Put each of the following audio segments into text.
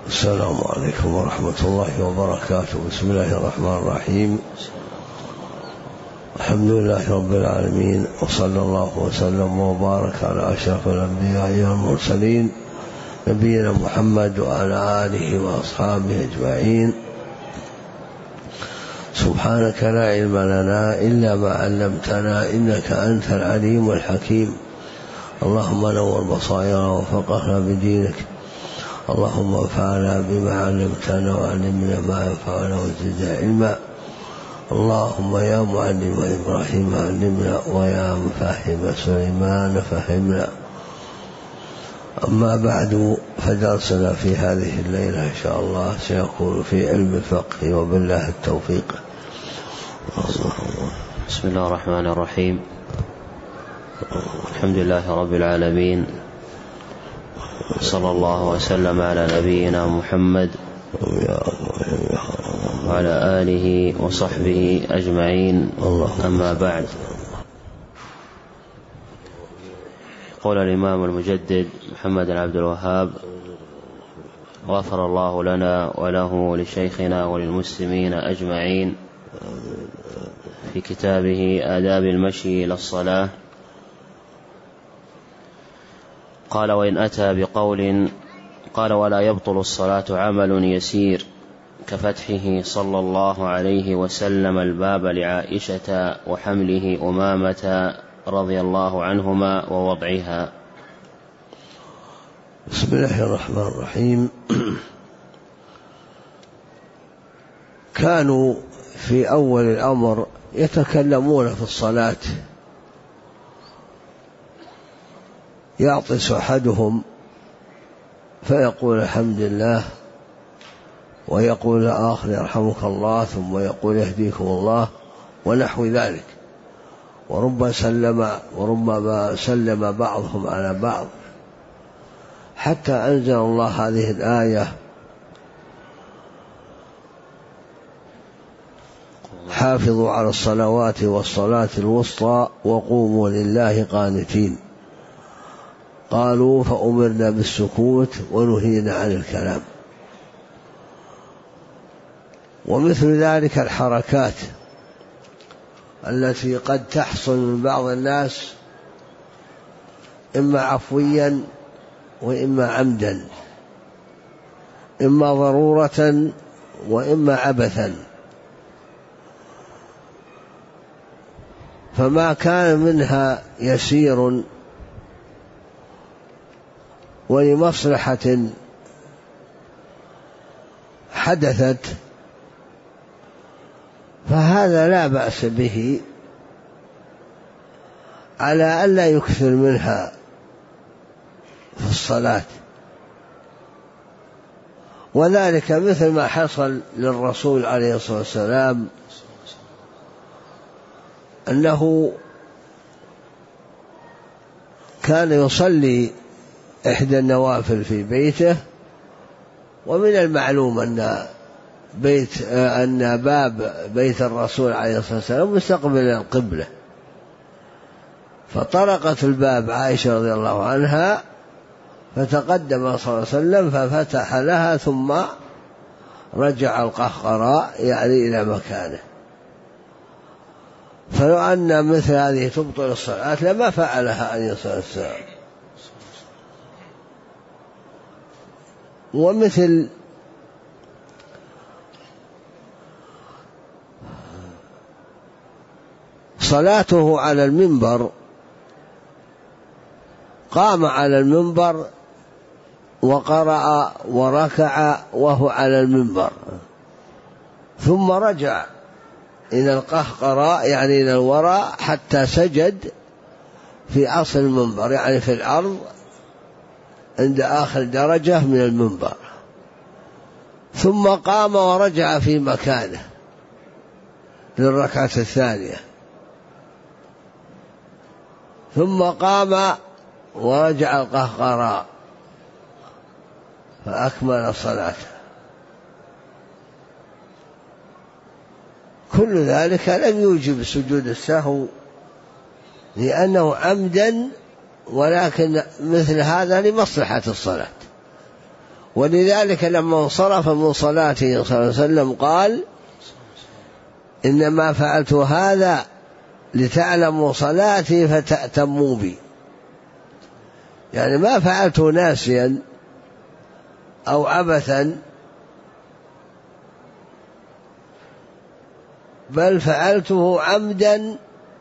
السلام عليكم ورحمة الله وبركاته. بسم الله الرحمن الرحيم. الحمد لله رب العالمين، وصلى الله وسلم وبارك على أشرف الأنبياء والمرسلين نبينا محمد وعلى آله وأصحابه أجمعين. سبحانك لا علم لنا إلا ما علمتنا إنك أنت العليم الحكيم. اللهم نور بصائرنا وفقهنا بدينك. اللهم انفعنا بما علمتنا وعلمنا ما ينفعنا وزدنا علما. اللهم يا معلم إبراهيم علمنا، ويا مفهم سليمان فهمنا. أما بعد، فدرسنا في هذه الليلة إن شاء الله سيكون في علم الفقه، وبالله التوفيق. بسم الله الرحمن الرحيم. الحمد لله رب العالمين، صلى الله وسلم على نبينا محمد وعلى آله وصحبه أجمعين. أما بعد، قال الإمام المجدد محمد بن عبد الوهاب غفر الله لنا وله ولشيخنا وللمسلمين أجمعين في كتابه آداب المشي إلى الصلاة، قال: وإن أتى بقول قال: ولا يبطل الصلاة عمل يسير كفتحه صلى الله عليه وسلم الباب لعائشة وحمله أمامة رضي الله عنهما ووضعها. بسم الله الرحمن الرحيم. كانوا في أول الأمر يتكلمون في الصلاة، يعطس أحدهم فيقول الحمد لله، ويقول الآخر يرحمك الله، ثم يقول يهديكم الله، ونحو ذلك. وربما سلم بعضهم على بعض، حتى أنزل الله هذه الآية: حافظوا على الصلوات والصلاة الوسطى وقوموا لله قانتين. قالوا: فأمرنا بالسكوت ونهينا عن الكلام. ومثل ذلك الحركات التي قد تحصل من بعض الناس، إما عفويا وإما عمدا، إما ضرورة وإما عبثا. فما كان منها يسير ولمصلحة حدثت فهذا لا بأس به، على ألا يكثر منها في الصلاة. وذلك مثل ما حصل للرسول عليه الصلاة والسلام، أنه كان يصلي إحدى النوافل في بيته، ومن المعلوم أن باب بيت الرسول عليه الصلاة والسلام مستقبل القبلة، فطرقت الباب عائشة رضي الله عنها، فتقدم صلى الله عليه وسلم ففتح لها، ثم رجع القهقراء يعني إلى مكانه. فلو أن مثل هذه تبطل الصلاة لما فعلها عليه الصلاة والسلام. ومثل صلاته على المنبر، قام على المنبر وقرأ وركع وهو على المنبر، ثم رجع إلى القهقراء يعني إلى الوراء، حتى سجد في أصل المنبر يعني في الأرض عند آخر درجة من المنبر، ثم قام ورجع في مكانه للركعة الثانية، ثم قام ورجع القهقراء فأكمل صلاته. كل ذلك لم يوجب سجود السهو، لأنه عمدا، ولكن مثل هذا لمصلحة الصلاة، ولذلك لما انصرف من صلاته صلى الله عليه وسلم قال إنما فعلت هذا لتعلموا صلاتي فتأتموا بي، يعني ما فعلته ناسيا أو عبثا، بل فعلته عمدا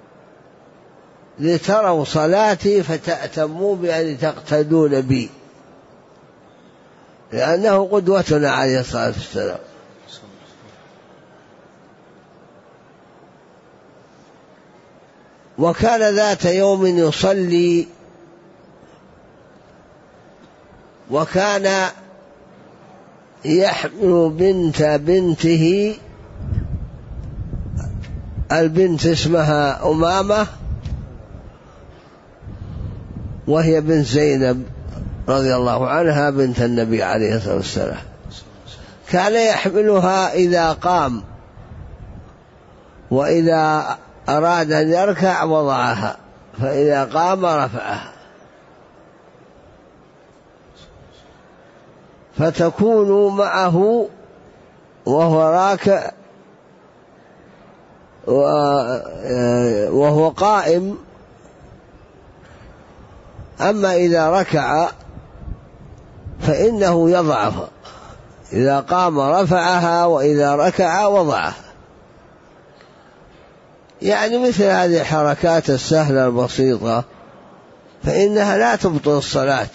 لتروا صلاتي فتأتموا بأن تقتدون بي، لأنه قدوتنا عليه الصلاة والسلام. وكان ذات يوم يصلي وكان يحمل بنته، البنت اسمها أمامة وهي بنت زينب رضي الله عنها بنت النبي عليه الصلاة والسلام، كان يحملها إذا قام، وإذا أراد أن يركع وضعها، فإذا قام رفعها، فتكون معه وهو راكع وهو قائم. أما إذا ركع فإنه يضعها، إذا قام رفعها وإذا ركع وضعها، يعني مثل هذه الحركات السهلة البسيطة فإنها لا تبطل الصلاة،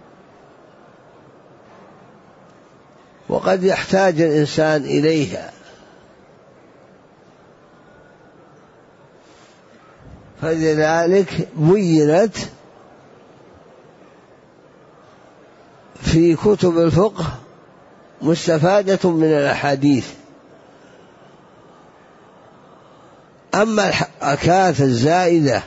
وقد يحتاج الإنسان إليها. فلذلك بينت في كتب الفقه مستفادة من الأحاديث. أما الحركات الزائدة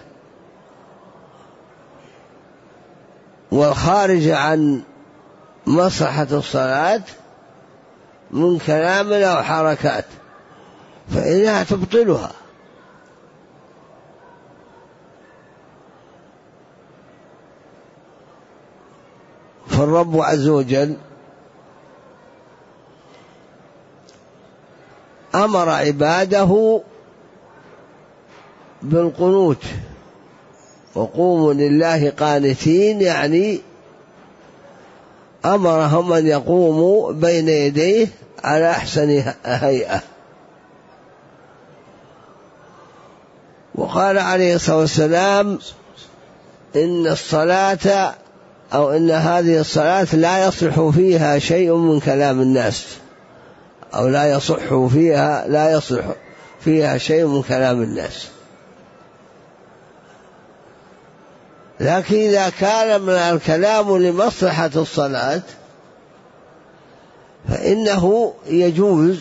والخارجة عن مصلحة الصلاة من كلام أو حركات فإنها تبطلها. فالرب عز وجل أمر عباده بالقنوت، وقوموا لله قانتين، يعني أمرهم أن يقوموا بين يديه على أحسن هيئة. وقال عليه الصلاة والسلام إن الصلاة أو إن هذه الصلاة لا يصلح فيها شيء من كلام الناس، أو لا يصلح فيها شيء من كلام الناس. لكن إذا كان من الكلام لمصلحة الصلاة فإنه يجوز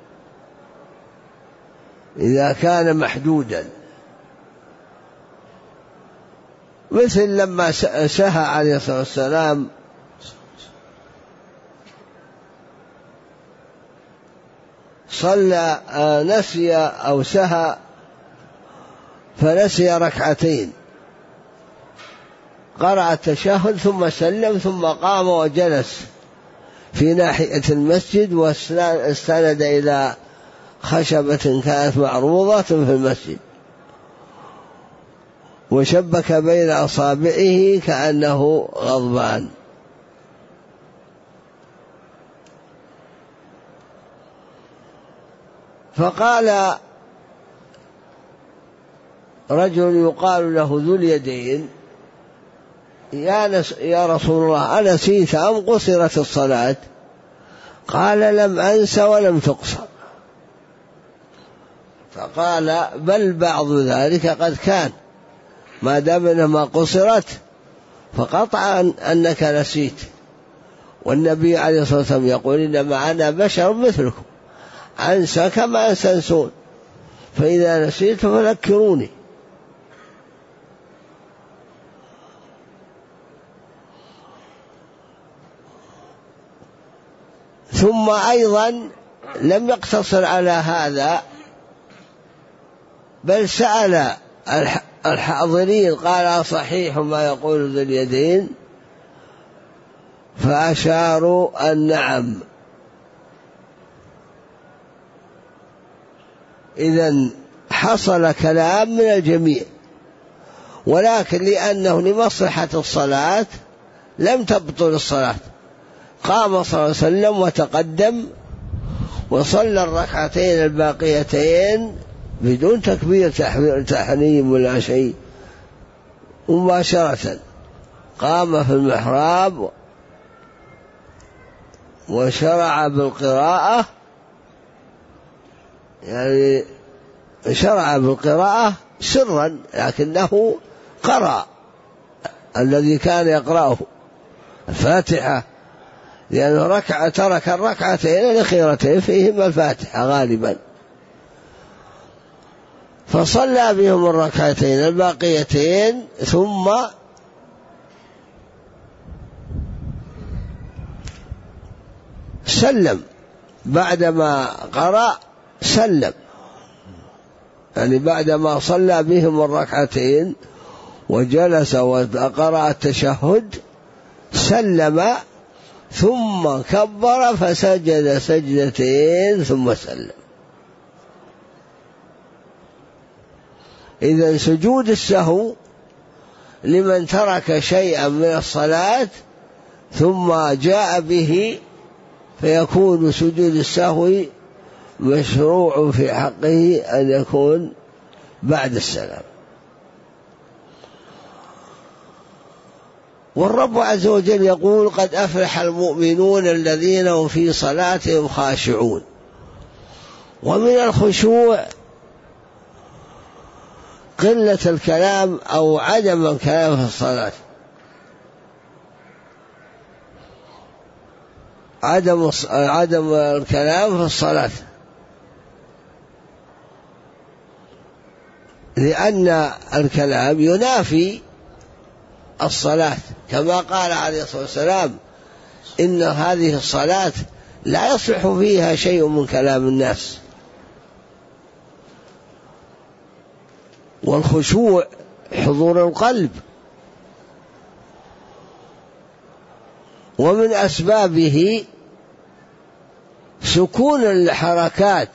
إذا كان محدودا، مثل لما سهى عليه الصلاة والسلام صلى نسي أو سهى فنسي ركعتين، قرأ التشهد ثم سلم ثم قام وجلس في ناحية المسجد واستند إلى خشبة كانت معروضة في المسجد وشبك بين أصابعه كأنه غضبان. فقال رجل يقال له ذو اليدين يا رسول الله أنسيت أم قصرت الصلاة؟ قال لم أنس ولم تقصر. فقال بل بعض ذلك قد كان، ما دام إنما قصرت فقطعا أنك نسيت. والنبي عليه الصلاة والسلام يقول إنما أنا بشر مثلكم أنسى كما أنسون، فإذا نسيت فذكروني. ثم أيضا لم يقتصر على هذا، بل سأل الحاضرين، قال صحيح ما يقول ذو اليدين، فأشاروا أن نعم. إذن حصل كلام من الجميع، ولكن لأنه لمصلحة الصلاة لم تبطل الصلاة. قام صلى الله عليه وسلم وتقدم وصلى الركعتين الباقيتين بدون تكبير تحريم ولا شيء، مباشرة قام في المحراب وشرع بالقراءة، يعني شرع بالقراءة سرا، لكنه قرأ الذي كان يقرأه الفاتحة، لأنه ترك الركعتين الأخيرتين فيهما الفاتحة غالبا، فصلى بهم الركعتين الباقيتين ثم سلم. بعدما قرأ سلم، يعني بعدما صلى بهم الركعتين وجلس وقرأ التشهد سلم ثم كبر فسجد سجدتين ثم سلم. إذن سجود السهو لمن ترك شيئا من الصلاة ثم جاء به، فيكون سجود السهو مشروع في حقه أن يكون بعد السلام. والرب عز وجل يقول: قد أفلح المؤمنون الذين هم في صلاتهم خاشعون. ومن الخشوع قلة الكلام أو عدم الكلام في الصلاة، عدم الكلام في الصلاة، لأن الكلام ينافي الصلاة، كما قال عليه الصلاة والسلام: إن هذه الصلاة لا يصلح فيها شيء من كلام الناس. والخشوع حضور القلب، ومن أسبابه سكون الحركات،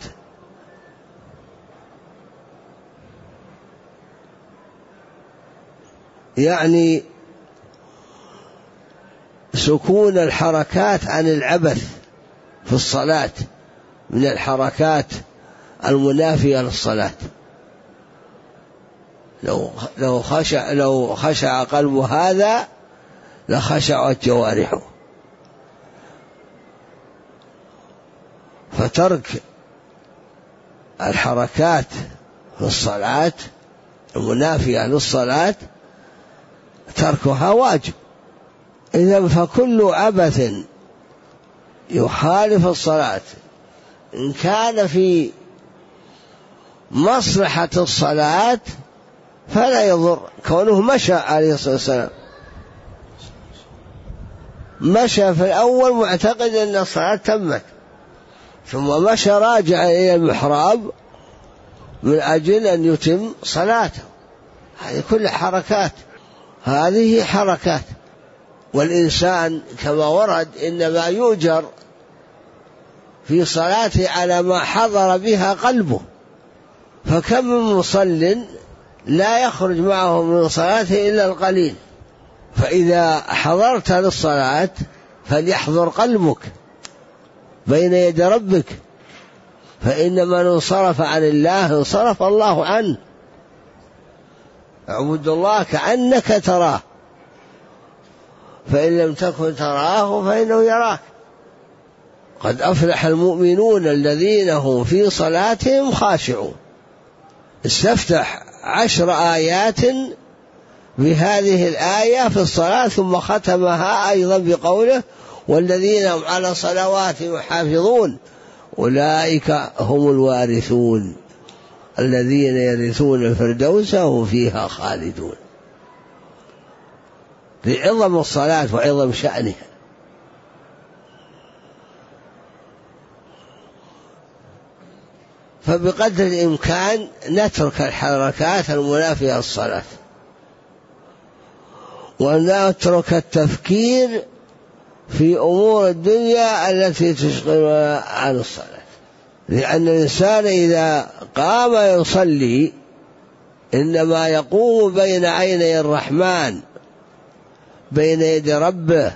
يعني سكون الحركات عن العبث في الصلاة من الحركات المنافية للصلاة. لو خشع قلب هذا لخشعت جوارحه. فترك الحركات في الصلاة المنافية للصلاة تركها واجب. إذن فكل عبث يخالف الصلاة إن كان في مصلحة الصلاة فلا يضر. كونه مشى عليه الصلاة والسلام، مشى في الأول معتقد أن الصلاة تمت، ثم مشى راجع إلى المحراب من أجل أن يتم صلاته. هذه كل حركات، هذه حركات. والإنسان كما ورد إنما يؤجر في صلاته على ما حضر بها قلبه، فكم من مصل لا يخرج معه من صلاته إلا القليل. فإذا حضرت للصلاة فليحضر قلبك بين يد ربك، فإن من انصرف عن الله انصرف الله عنه. اعبد الله كأنك تراه، فإن لم تكن تراه فإنه يراك. قد أفلح المؤمنون الذين هم في صلاتهم خاشعون. استفتح 10 آيات بهذه الآية في الصلاة، ثم ختمها أيضا بقوله: والذين هم على صلواتهم يحافظون أولئك هم الوارثون الذين يرثون الفردوس وهم فيها خالدون. لعظم الصلاة وعظم شأنها. فبقدر الإمكان نترك الحركات المنافية للصلاة، ونترك التفكير في أمور الدنيا التي تشغلنا عن الصلاة، لأن الإنسان إذا قام يصلي إنما يقوم بين عيني الرحمن، بين يدي ربه.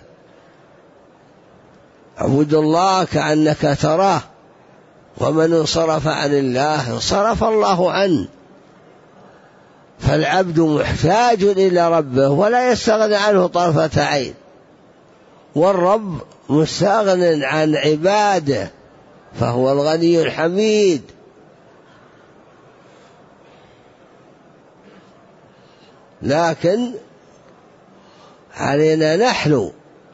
اعبد الله كأنك تراه، ومن انصرف عن الله انصرف الله عنه. فالعبد محتاج إلى ربه ولا يستغني عنه طرفة عين، والرب مستغن عن عباده فهو الغني الحميد. لكن علينا نحن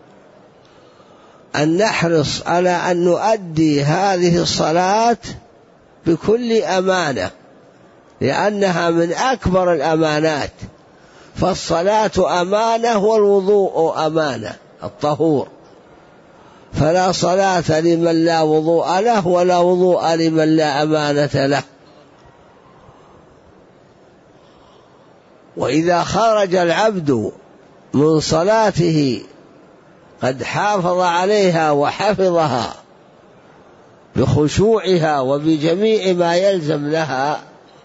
أن نحرص على أن نؤدي هذه الصلاة بكل أمانة، لأنها من أكبر الأمانات. فالصلاة أمانة والوضوء أمانة، الطهور. فلا صلاة لمن لا وضوء له، ولا وضوء لمن لا أمانة له. وإذا خرج العبد من صلاته قد حافظ عليها وحفظها بخشوعها وبجميع ما يلزم لها،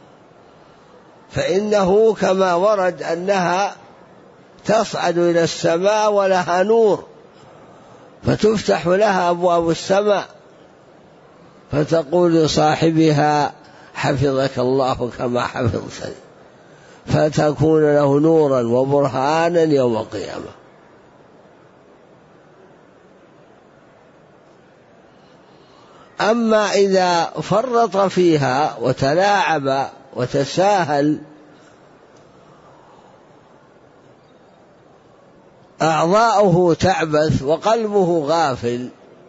فإنه كما ورد أنها تصعد إلى السماء ولها نور، فتفتح لها أبواب السماء، فتقول لصاحبها حفظك الله كما حفظتني، فتكون له نورا وبرهانا يوم القيامة. أما إذا فرط فيها وتلاعب وتساهل أعضاؤه تعبث وقلبه غافل،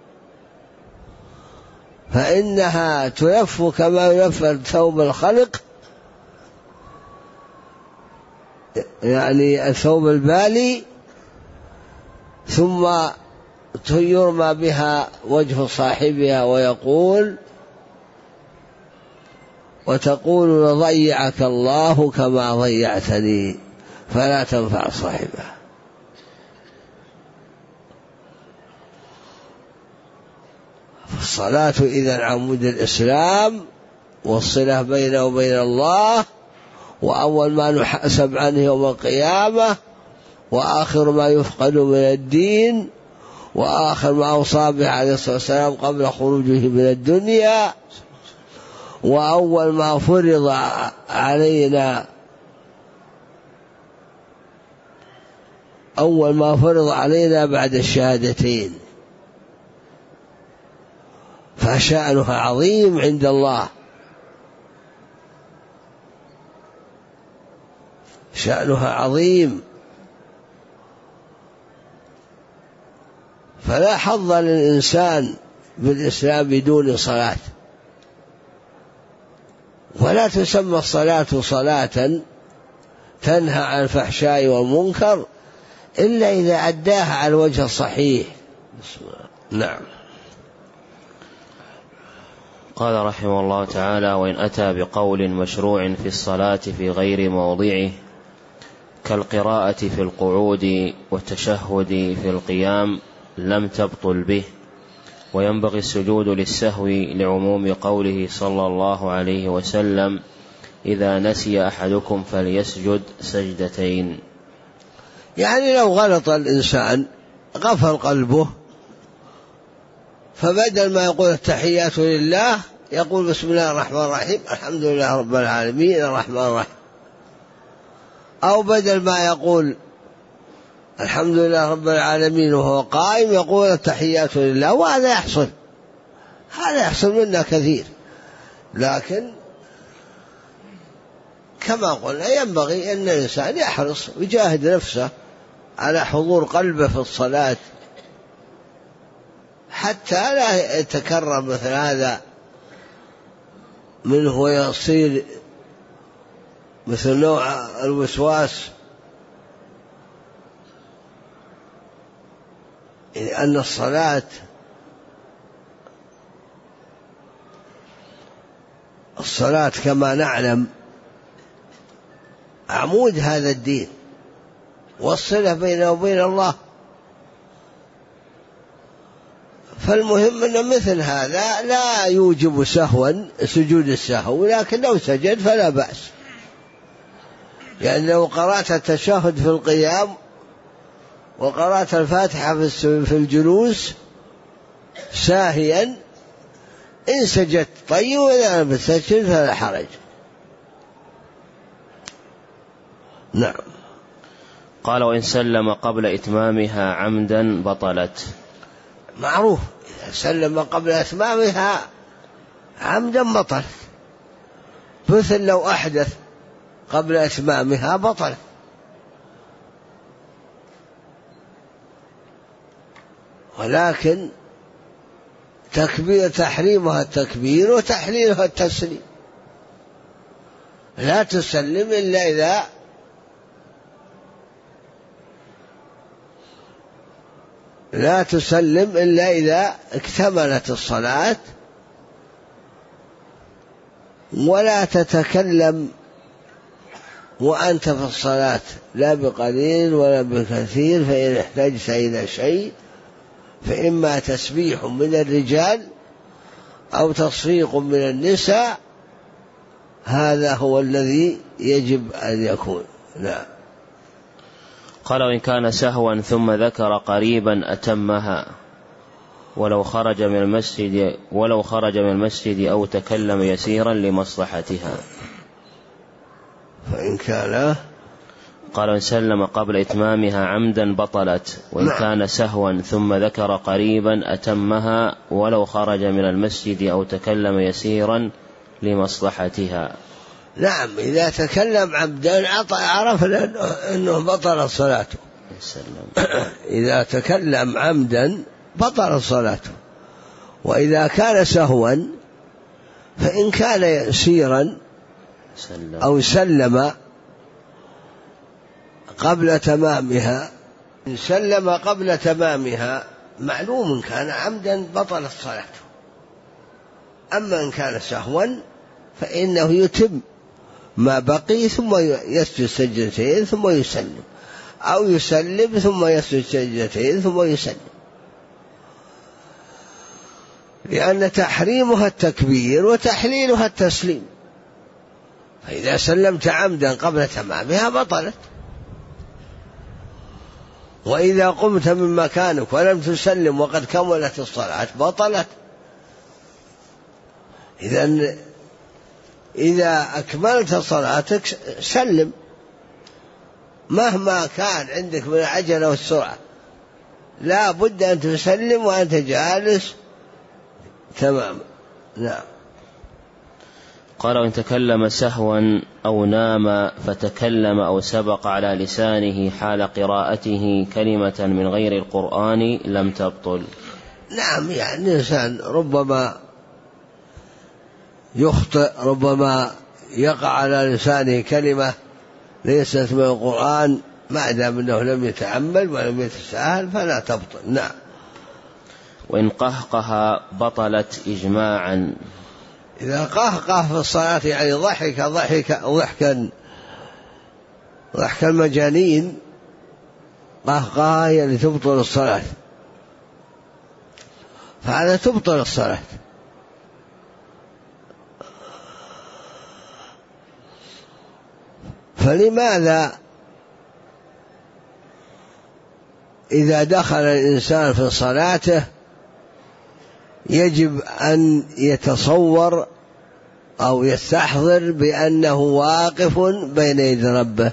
فإنها تلف كما يلف ثوب الخلق، يعني الثوب البالي، ثم يرمى بها وجه صاحبها وتقول ضيعك الله كما ضيعتني، فلا تنفع صاحبها. فالصلاة إذن عمود الإسلام، والصلة بينه وبين الله، وأول ما نحاسب عنه يوم القيامة، وآخر ما يفقد من الدين، وآخر ما أوصى به عليه الصلاة والسلام قبل خروجه من الدنيا، وأول ما فرض علينا بعد الشهادتين. فشأنها عظيم عند الله، شأنها عظيم. فلا حظ للإنسان بالإسلام بدون صلاة، ولا تسمى الصلاة صلاة تنهى عن الفحشاء والمنكر إلا إذا أداها على الوجه الصحيح. نعم. قال رحمه الله تعالى: وإن أتى بقول مشروع في الصلاة في غير موضعه كالقراءة في القعود والتشهد في القيام لم تبطل به، وينبغي السجود للسهو لعموم قوله صلى الله عليه وسلم: إذا نسي أحدكم فليسجد سجدتين. يعني لو غلط الإنسان غفل قلبه، فبدل ما يقول التحيات لله يقول بسم الله الرحمن الرحيم الحمد لله رب العالمين الرحمن الرحيم، أو بدل ما يقول الحمد لله رب العالمين وهو قائم يقول التحيات لله. وهذا يحصل، هذا يحصل منا كثير. لكن كما قلنا ينبغي أن الإنسان يحرص ويجاهد نفسه على حضور قلبه في الصلاة، حتى لا يتكرر مثل هذا منه ويصير مثل نوع الوسواس، لأن الصلاة كما نعلم عمود هذا الدين، والصلة بينه وبين الله. فالمهم أن مثل هذا لا يوجب سهوا سجود السهو، لكن لو سجد فلا بأس. يعني لو قرأت التشهد في القيام وقرأت الفاتحة في الجلوس ساهيا، إن سجدت طيب، وإذا لم تسجد فلا حرج. نعم. قال: وإن سلم قبل إتمامها عمدا بطلت. معروف، إذا سلم قبل إتمامها عمدا بطلت، مثل لو أحدث قبل إتمامها بطلت. ولكن تحريمها التكبير وتحليلها التسليم. لا تسلم إلا إذا اكتملت الصلاة، ولا تتكلم وأنت في الصلاة لا بقليل ولا بكثير، فإن احتجت إلى شيء فإما تسبيح من الرجال أو تصفيق من النساء، هذا هو الذي يجب أن يكون. لا. قال: وإن كان سهوا ثم ذكر قريبا أتمها ولو خرج من المسجد أو تكلم يسيرا لمصلحتها. فإن كان، قال: وإن سلم قبل إتمامها عمدا بطلت، وإن كان سهوا ثم ذكر قريبا أتمها ولو خرج من المسجد أو تكلم يسيرا لمصلحتها. نعم، إذا تكلم عمدا عرفنا أنه بطل صلاته. إذا تكلم عمدا بطل صلاته. وإذا كان سهوا فإن كان يسيرا أو سلم قبل تمامها، إن سلم قبل تمامها معلوم كان عمدا بطلت صلاته. أما إن كان سهوا فإنه يتم ما بقي ثم يسجد سجدتين ثم يسلم، أو يسلم ثم يسجد سجدتين ثم يسلم، لأن تحريمها التكبير وتحليلها التسليم. فإذا سلمت عمدا قبل تمامها بطلت، وإذا قمت من مكانك ولم تسلم وقد كملت الصلاة بطلت. إذا أكملت صلاتك سلم مهما كان عندك من العجلة والسرعة، لا بد أن تسلم وأنت جالس تمام. نعم. قال: وإن تكلم سهوا أو نام فتكلم أو سبق على لسانه حال قراءته كلمة من غير القرآن لم تبطل. نعم، يعني الإنسان ربما يخطئ، ربما يقع على لسانه كلمة ليست من القرآن، ما دام أنه لم يتعمل ولم يتساهل فلا تبطل. نعم. وإن قهقه بطلت إجماعا. إذا قهقه في الصلاة يعني ضحك المجانين، قهقه يعني تبطل الصلاة، فهذا تبطل الصلاة. فلماذا إذا دخل الإنسان في صلاته يجب أن يتصور أو يستحضر بأنه واقف بين يدي ربه،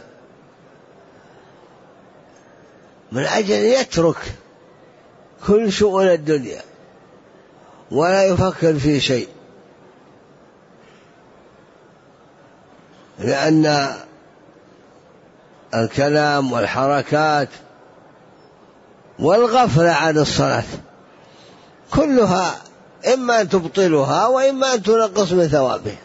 من أجل يترك كل شؤون الدنيا ولا يفكر في شيء، لأن الكلام والحركات والغفلة عن الصلاة كلها إما أن تبطلها وإما أن تنقص من ثوابها.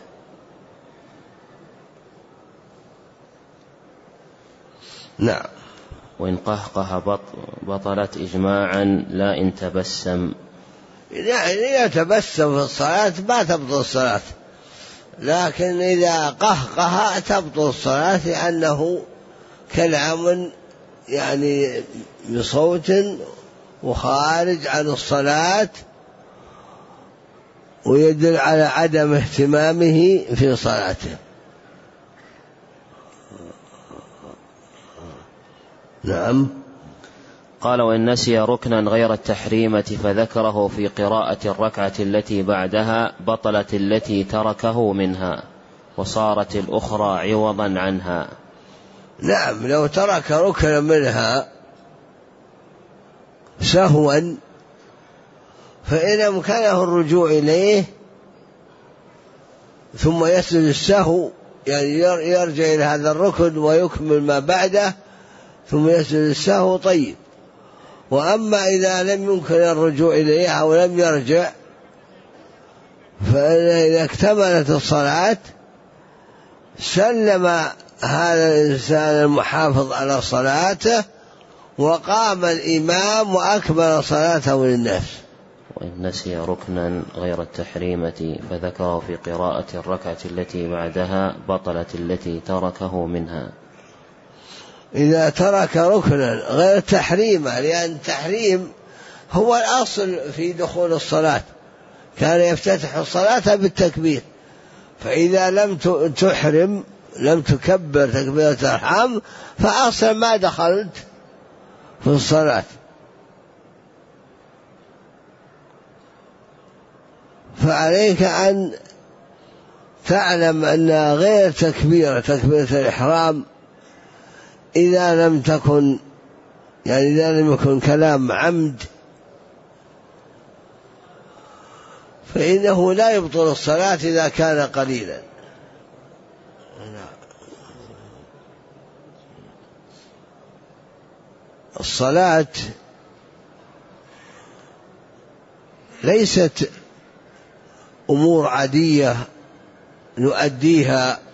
نعم. وإن قهقه بطلت إجماعا لا إن تبسم. يعني يتبسم في الصلاة ما تبطل الصلاة، لكن إذا قهقه تبطل الصلاة، لأنه كلام يعني بصوت وخارج عن الصلاة ويدل على عدم اهتمامه في صلاته. نعم. قال وإن نسي ركنا غير التحريمة فذكره في قراءة الركعة التي بعدها بطلت التي تركه منها وصارت الأخرى عوضا عنها. نعم، لو ترك ركنا منها سهوا فإن أمكنه الرجوع إليه ثم يسجد السهو، يعني يرجع إلى هذا الركن ويكمل ما بعده ثم يسجد السهو، طيب. وأما إذا لم يمكن الرجوع إليه أو لم يرجع، فإذا اكتملت الصلاة سلم هذا الإنسان المحافظ على صلاته وقام الإمام وأكمل صلاته للناس. وإن نسي ركنا غير التحريمة فذكره في قراءة الركعة التي بعدها بطلت التي تركه منها. إذا ترك ركنا غير التحريمة، لأن التحريم هو الأصل في دخول الصلاة، كان يفتتح الصلاة بالتكبير، فإذا لم تحرم لم تكبر تكبيرة الإحرام فأصلا ما دخلت في الصلاة. فعليك أن تعلم أن غير تكبيرة الإحرام إذا لم تكن، يعني إذا لم يكن كلام عمد، فإنه لا يبطل الصلاة إذا كان قليلا. الصلاة ليست أمور عادية نؤديها،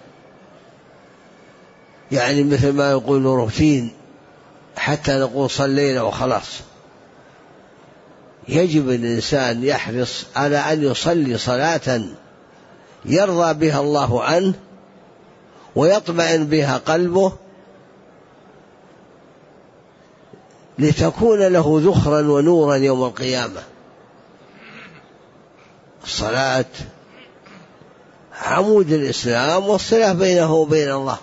يعني مثل ما يقول روتين حتى نقول صلينا وخلاص. يجب الإنسان يحرص على أن يصلي صلاة يرضى بها الله عنه ويطمئن بها قلبه، لتكون له ذخرا ونورا يوم القيامة. الصلاة عمود الإسلام والصلة بينه وبين الله،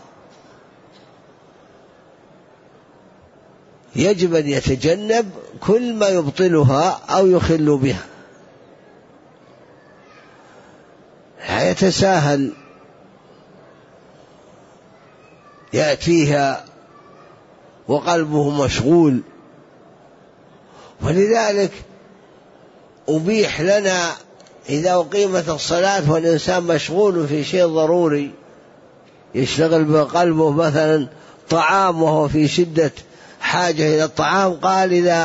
يجب أن يتجنب كل ما يبطلها أو يخل بها. يتساهل يأتيها وقلبه مشغول، ولذلك أبيح لنا إذا أقيمت الصلاة والإنسان مشغول في شيء ضروري يشتغل بقلبه، مثلا طعام وهو في شدة حاجة إلى الطعام، قال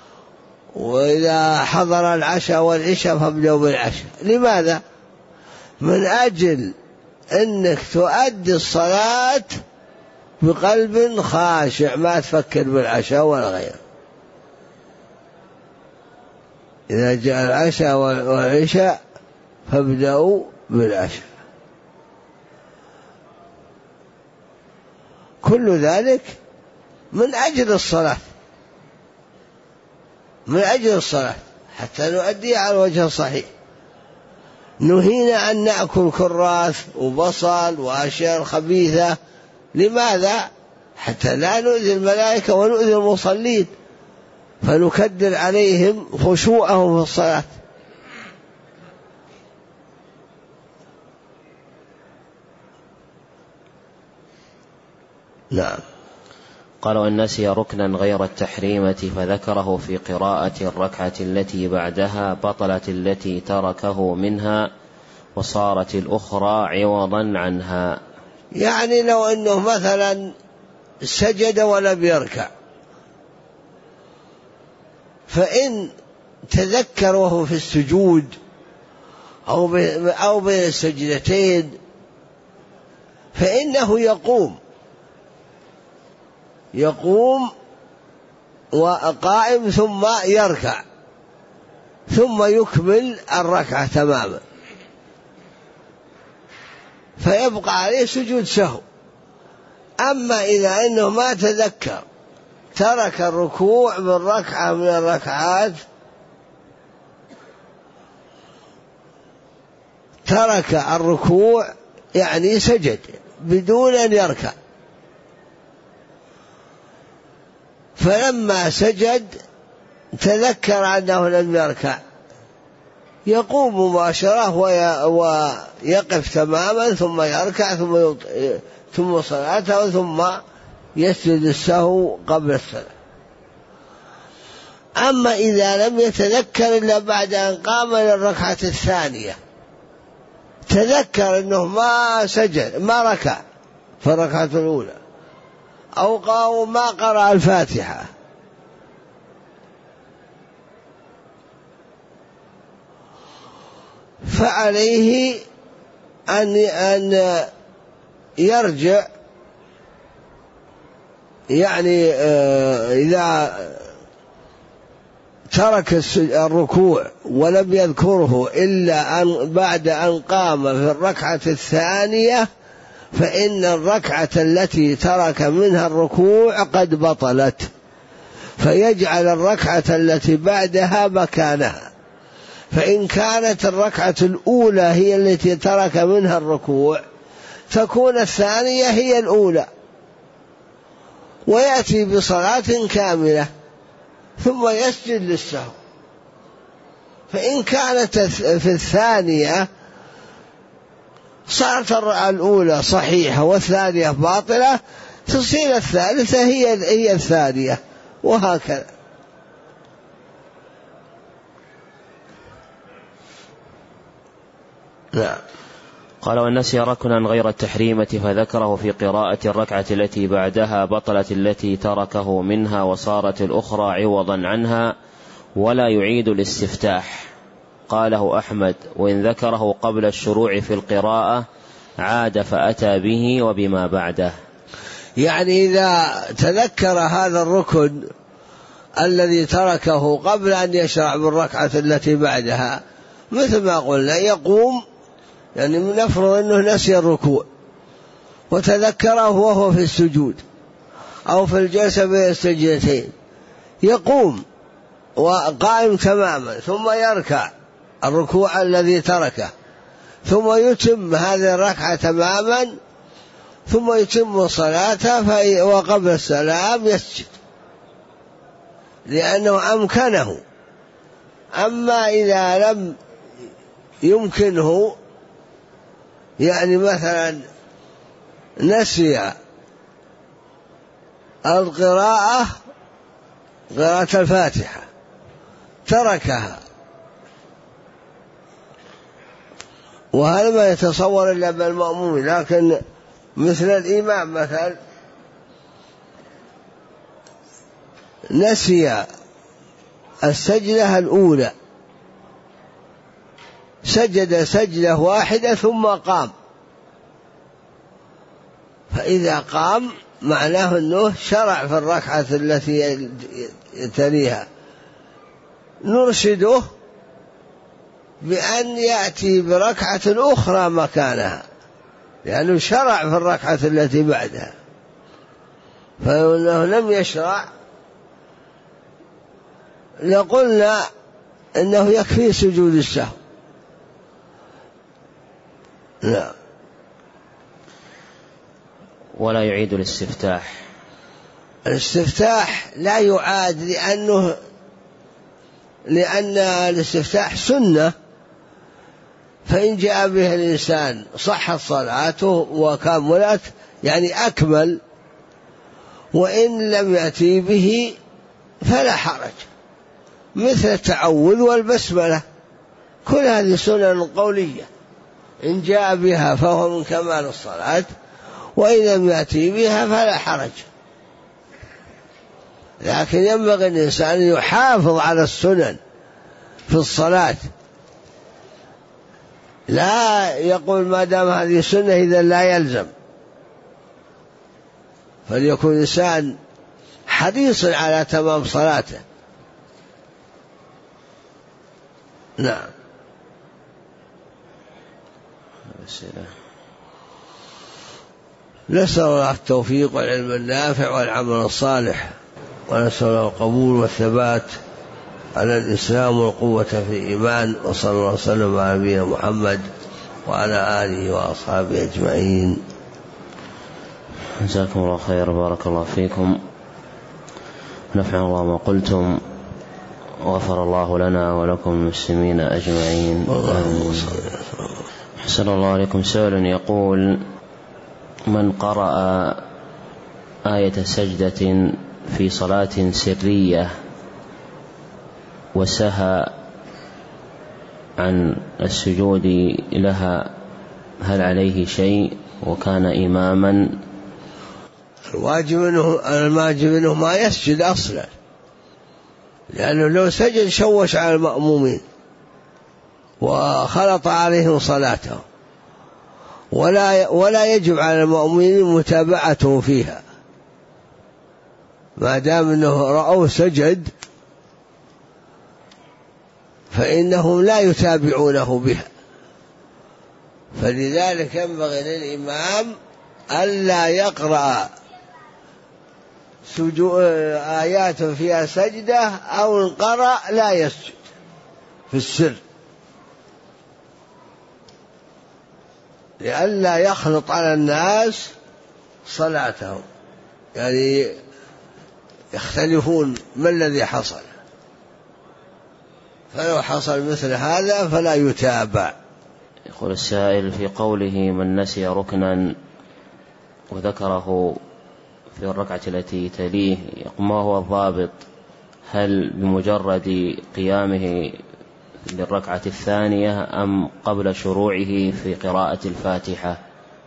وإذا حضر العشاء والعشاء فابدأوا بالعشاء. لماذا؟ من أجل أنك تؤدي الصلاة بقلب خاشع، ما تفكر بالعشاء ولا غيره. إذا جاء العشاء والعشاء فابدأوا بالعشاء. كل ذلك من أجل الصلاة، من أجل الصلاة حتى نؤدي على الوجه الصحيح. نهينا أن نأكل كراث وبصل وأشياء خبيثة. لماذا؟ حتى لا نؤذي الملائكة ونؤذي المصلين، فنكدر عليهم خشوعهم في الصلاة. نعم. قال وإن نسي ركنا غير التحريمة فذكره في قراءة الركعة التي بعدها بطلت التي تركه منها وصارت الأخرى عوضا عنها. يعني لو أنه مثلا سجد ولم يركع، فإن تذكر وهو في السجود أو بين السجدتين فإنه يقوم وقائم ثم يركع ثم يكمل الركعة تماما، فيبقى عليه سجود سهو. أما إذا أنه ما تذكر، ترك الركوع من ركعة من الركعات، ترك الركوع يعني سجد بدون أن يركع، فلما سجد تذكر أنه لم يركع يقوم مباشرة ويقف تماما ثم يركع ثم صلاته ثم يسجد السهو قبل السلام. أما إذا لم يتذكر إلا بعد أن قام للركعة الثانية، تذكر أنه ما سجد ما ركع في الركعة الأولى أو قام ما قرأ الفاتحة، فعليه أن يرجع، يعني إذا ترك الركوع ولم يذكره إلا بعد أن قام في الركعة الثانية فإن الركعة التي ترك منها الركوع قد بطلت، فيجعل الركعة التي بعدها مكانها. فإن كانت الركعة الأولى هي التي ترك منها الركوع تكون الثانية هي الأولى، ويأتي بصلاة كاملة ثم يسجد للسهو. فإن كانت في الثانية صارت الأولى صحيحة والثانية باطلة، تصير الثالثة هي الثانية، وهكذا. نعم. قال: ونسي ركنا غير التحريمة فذكره في قراءة الركعة التي بعدها بطلت التي تركه منها وصارت الأخرى عوضا عنها ولا يعيد الاستفتاح. قاله أحمد: وإن ذكره قبل الشروع في القراءة عاد فأتى به وبما بعده. يعني إذا تذكر هذا الركن الذي تركه قبل أن يشرع بالركعة التي بعدها، مثل ما قلنا يقوم، يعني نفرض أنه نسي الركوع وتذكره وهو في السجود أو في الجلسة بين السجدتين، يقوم وقائم تماما ثم يركع الركوع الذي تركه ثم يتم هذه الركعة تماما ثم يتم صلاته وقبل السلام يسجد لأنه أمكنه. أما إذا لم يمكنه، يعني مثلا نسي قراءة الفاتحة تركها، وهذا ما يتصور إلا بالمأموم، لكن مثل الإمام مثلا نسي السجدة الأولى سجد سجدة واحدة ثم قام، فإذا قام معناه أنه شرع في الركعة التي تليها، نرشده بأن يأتي بركعة أخرى مكانها لأنه شرع في الركعة التي بعدها. فإنه لم يشرع لقلنا إنه يكفي سجود السهو. لا، ولا يعيد الاستفتاح. الاستفتاح لا يعاد لأن الاستفتاح سنة، فإن جاء به الإنسان صحت صلاته وكملت، يعني أكمل، وإن لم يأتي به فلا حرج، مثل التعوذ والبسملة، كل هذه سنن قولية إن جاء بها فهو من كمال الصلاة، وإن لم يأتي بها فلا حرج. لكن ينبغي الإنسان أن يحافظ على السنن في الصلاة، لا يقول ما دام هذه سنة إذا لا يلزم، فليكن الإنسان حريص على تمام صلاته. نعم. نسأل الله التوفيق والعلم النافع والعمل الصالح، ونسأل الله القبول والثبات على الإسلام والقوة في الإيمان، وصلى الله وسلم على نبينا محمد وعلى آله وأصحابه أجمعين. جزاكم الله خير، بارك الله فيكم، نفع الله ما قلتم، وغفر الله لنا ولكم المسلمين أجمعين. أحسن الله عليكم. سؤال يقول: من قرأ آية سجدة في صلاة سرية وسهى عن السجود لها هل عليه شيء وكان إماما؟ الواجب منه ما يسجد أصلا، لأنه لو سجد شوش على المأمومين وخلط عليهم صلاته، ولا يجب على المؤمنين متابعته فيها ما دام أنه رأوه سجد، فإنهم لا يتابعونه بها. فلذلك ينبغي للإمام ألا يقرأ آيات فيها سجدة، أو إن قرأ لا يسجد في السر، لئلا يخلط على الناس صلاتهم، يعني يختلفون ما الذي حصل. فلو حصل مثل هذا فلا يتابع. يقول السائل: في قوله من نسي ركنا وذكره في الركعة التي تليه، ما هو الضابط؟ هل بمجرد قيامه للركعة الثانية أم قبل شروعه في قراءة الفاتحة؟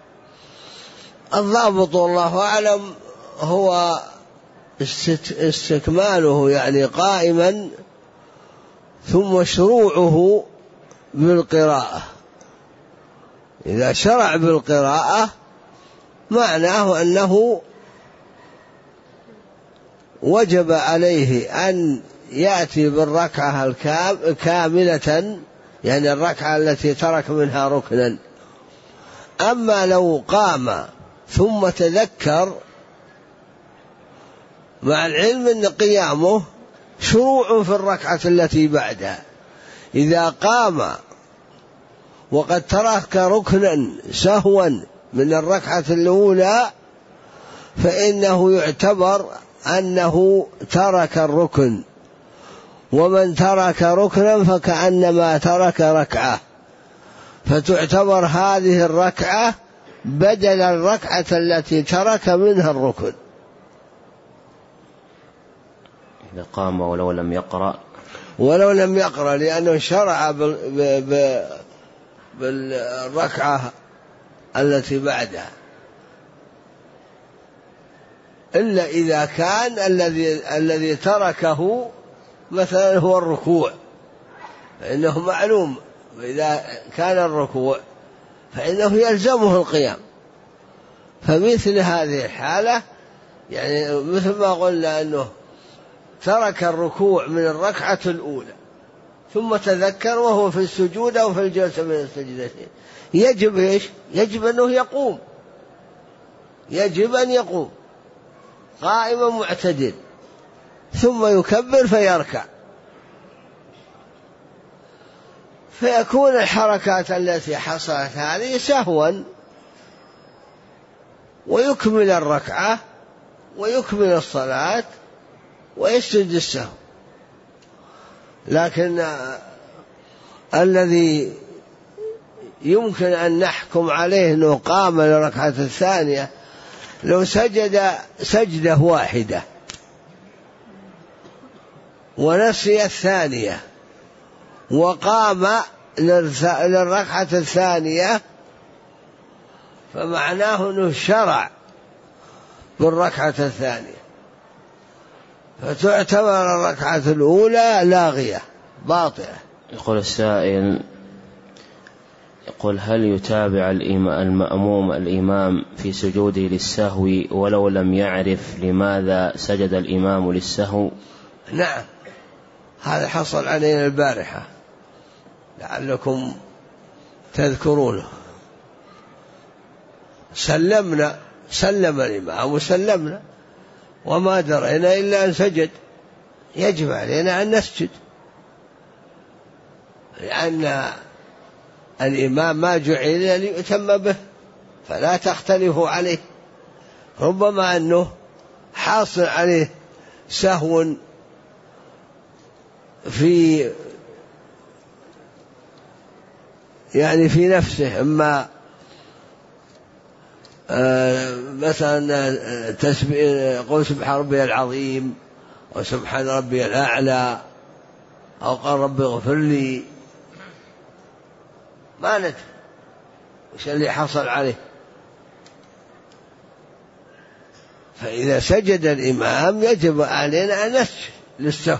الضابط والله أعلم هو استكماله، يعني قائما ثم شروعه بالقراءة. إذا شرع بالقراءة معناه أنه وجب عليه أن يأتي بالركعة كاملة، يعني الركعة التي ترك منها ركنا. أما لو قام ثم تذكر، مع العلم أن قيامه شروع في الركعة التي بعدها، إذا قام وقد ترك ركنا سهوا من الركعة الأولى فإنه يعتبر أنه ترك الركن، ومن ترك ركنا فكأنما ترك ركعة، فتعتبر هذه الركعة بدل الركعة التي ترك منها الركن. إذا قام ولو لم يقرأ لأنه شرع بالركعة التي بعدها، إلا إذا كان الذي تركه مثلا هو الركوع، فإنه معلوم، وإذا كان الركوع فإنه يلزمه القيام. فمثل هذه الحالة، يعني مثل ما قلنا أنه ترك الركوع من الركعة الأولى ثم تذكر وهو في السجود أو في الجلسة من السجدتين، يجب إيش؟ يجب أنه يقوم، يجب أن يقوم قائما معتدل، ثم يكبر فيركع، فيكون الحركات التي حصلت هذه سهوا، ويكمل الركعة ويكمل الصلاة ويسجد السهو. لكن الذي يمكن أن نحكم عليه أنه قام للركعة الثانية لو سجد سجدة واحدة ونسي الثانية وقام للركعة الثانية، فمعناه أنه شرع بالركعة الثانية، فتعتبر الركعة الأولى لاغية باطلة. يقول السائل: يقول: هل يتابع المأموم الإمام في سجوده للسهو ولو لم يعرف لماذا سجد الإمام للسهو؟ نعم، هذا حصل علينا البارحة لعلكم تذكرونه. سلم الإمام وسلمنا وما درينا إلا أن سجد، يجب علينا أن نسجد، لأن الإمام ما جعل ليؤتم به، فلا تختلفوا عليه. ربما أنه حاصل عليه سهو في في نفسه، إما مثلا قل سبحان ربي العظيم أو سبحان ربي الأعلى أو قال ربي اغفر لي، ما ندري وش اللي حصل عليه. فإذا سجد الإمام يجب علينا أن نسجد للسهو.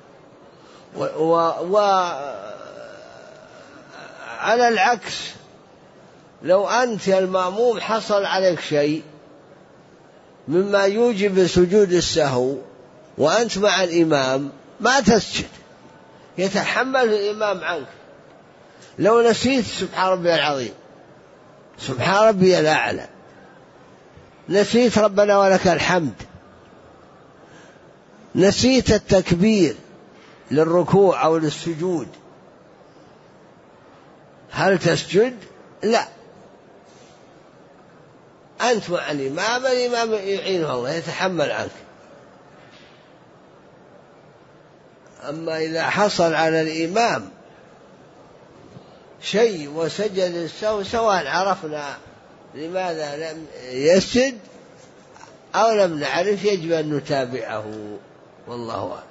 وعلى العكس، لو أنت المأموم حصل عليك شيء مما يوجب سجود السهو وأنت مع الإمام ما تسجد، يتحمل الإمام عنك. لو نسيت سبحان ربي العظيم، سبحان ربي الأعلى، نسيت ربنا ولك الحمد، نسيت التكبير للركوع أو للسجود، هل تسجد؟ لا، أنت مع الإمام، الإمام يعينه الله، يتحمل عنك. أما إذا حصل على الإمام شيء وسجد السهو، سواء عرفنا لماذا لم يسجد أو لم نعرف، يجب أن نتابعه، والله أعلم.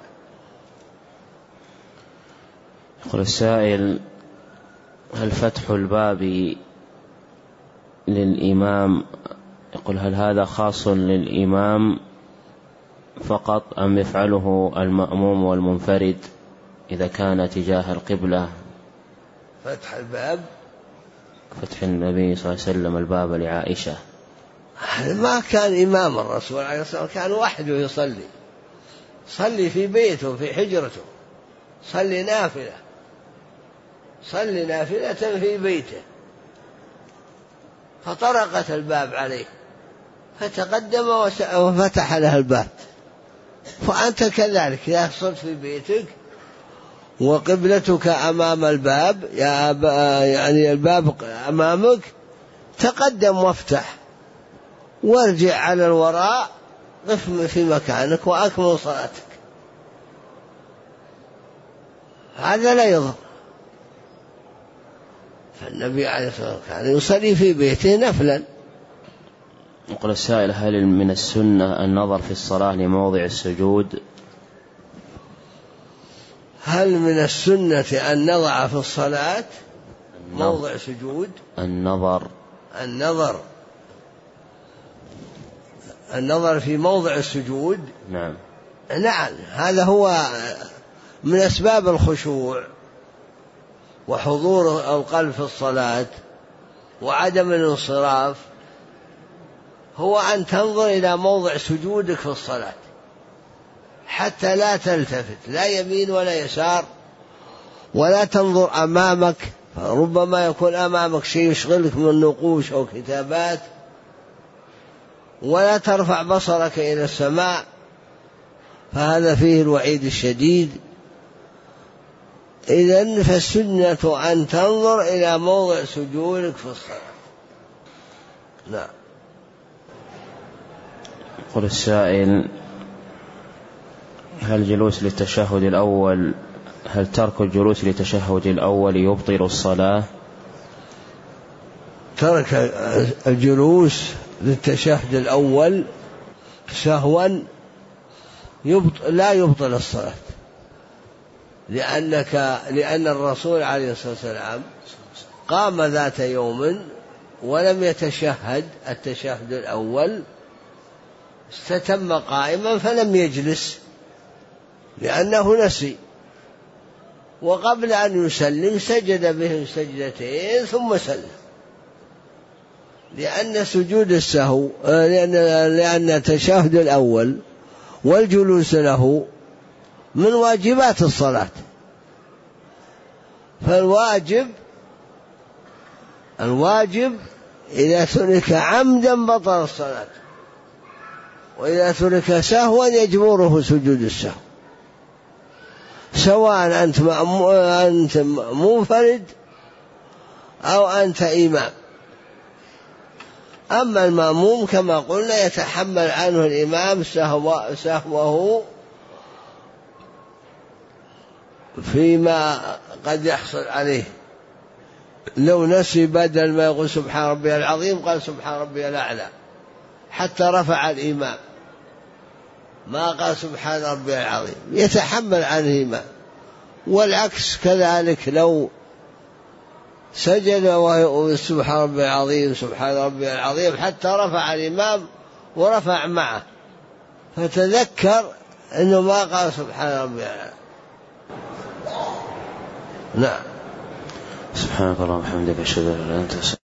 يقول السائل: هل فتح الباب للإمام، يقول هل هذا خاص للإمام فقط أم يفعله المأموم والمنفرد إذا كان تجاه القبلة؟ فتح الباب، فتح النبي صلى الله عليه وسلم الباب لعائشة، ما كان إمام الرسول عليه الصلاة والسلام، كان وحده يصلي، صلي في بيته في حجرته، صلي نافلة في بيته، فطرقت الباب عليه فتقدم وفتح له الباب. فأنت كذلك إذا صرت في بيتك وقبلتك أمام الباب، الباب أمامك، تقدم وافتح، وارجع على الوراء، قف في مكانك وأكمل صلاتك، هذا لا يضر. فالنبي عليه الصلاة والسلام كان يصلي في بيته نفلا. يقول السائل: هل من السنة النظر في الصلاة لموضع السجود؟ هل من السنة أن نضع في الصلاة موضع سجود؟ النظر في موضع السجود؟ نعم، هذا هو من أسباب الخشوع وحضور القلب في الصلاة وعدم الانصراف، هو أن تنظر إلى موضع سجودك في الصلاة حتى لا تلتفت لا يمين ولا يسار، ولا تنظر أمامك، ربما يكون أمامك شيء يشغلك من نقوش أو كتابات، ولا ترفع بصرك إلى السماء، فهذا فيه الوعيد الشديد. إذن فالسنة أن تنظر إلى موضع سجودك في الصلاة. نعم. يقول السائل: هل ترك الجلوس للتشهد الأول يبطل الصلاة؟ ترك الجلوس للتشهد الأول سهوا لا يبطل الصلاة، لأن الرسول عليه الصلاة والسلام قام ذات يوم ولم يتشهد التشهد الأول، استتم قائما فلم يجلس لأنه نسي، وقبل أن يسلم سجد بهم سجدتين ثم سلم، لأن سجود السهو لأن التشهد الأول والجلوس له من واجبات الصلاة، فالواجب إذا ترك عمدا بطل الصلاة، وإذا ترك سهوا يجبره سجود السهو، سواء أنت منفرد أو أنت إمام. أما المأموم كما قلنا يتحمل عنه الإمام سهوه فيما قد يحصل عليه. لو نسي بدل ما يقول سبحان ربي العظيم قال سبحان ربي الأعلى حتى رفع الإمام، ما قال سبحان ربي العظيم، يتحمل عنه الإمام. والعكس كذلك، لو سجد وهو سبحان ربي العظيم سبحان ربي العظيم حتى رفع الإمام ورفع معه، فتذكر أنه ما قال سبحان ربي العظيم. نعم. سبحانك اللهم وبحمدك أشهد أن لا إله إلا أنت.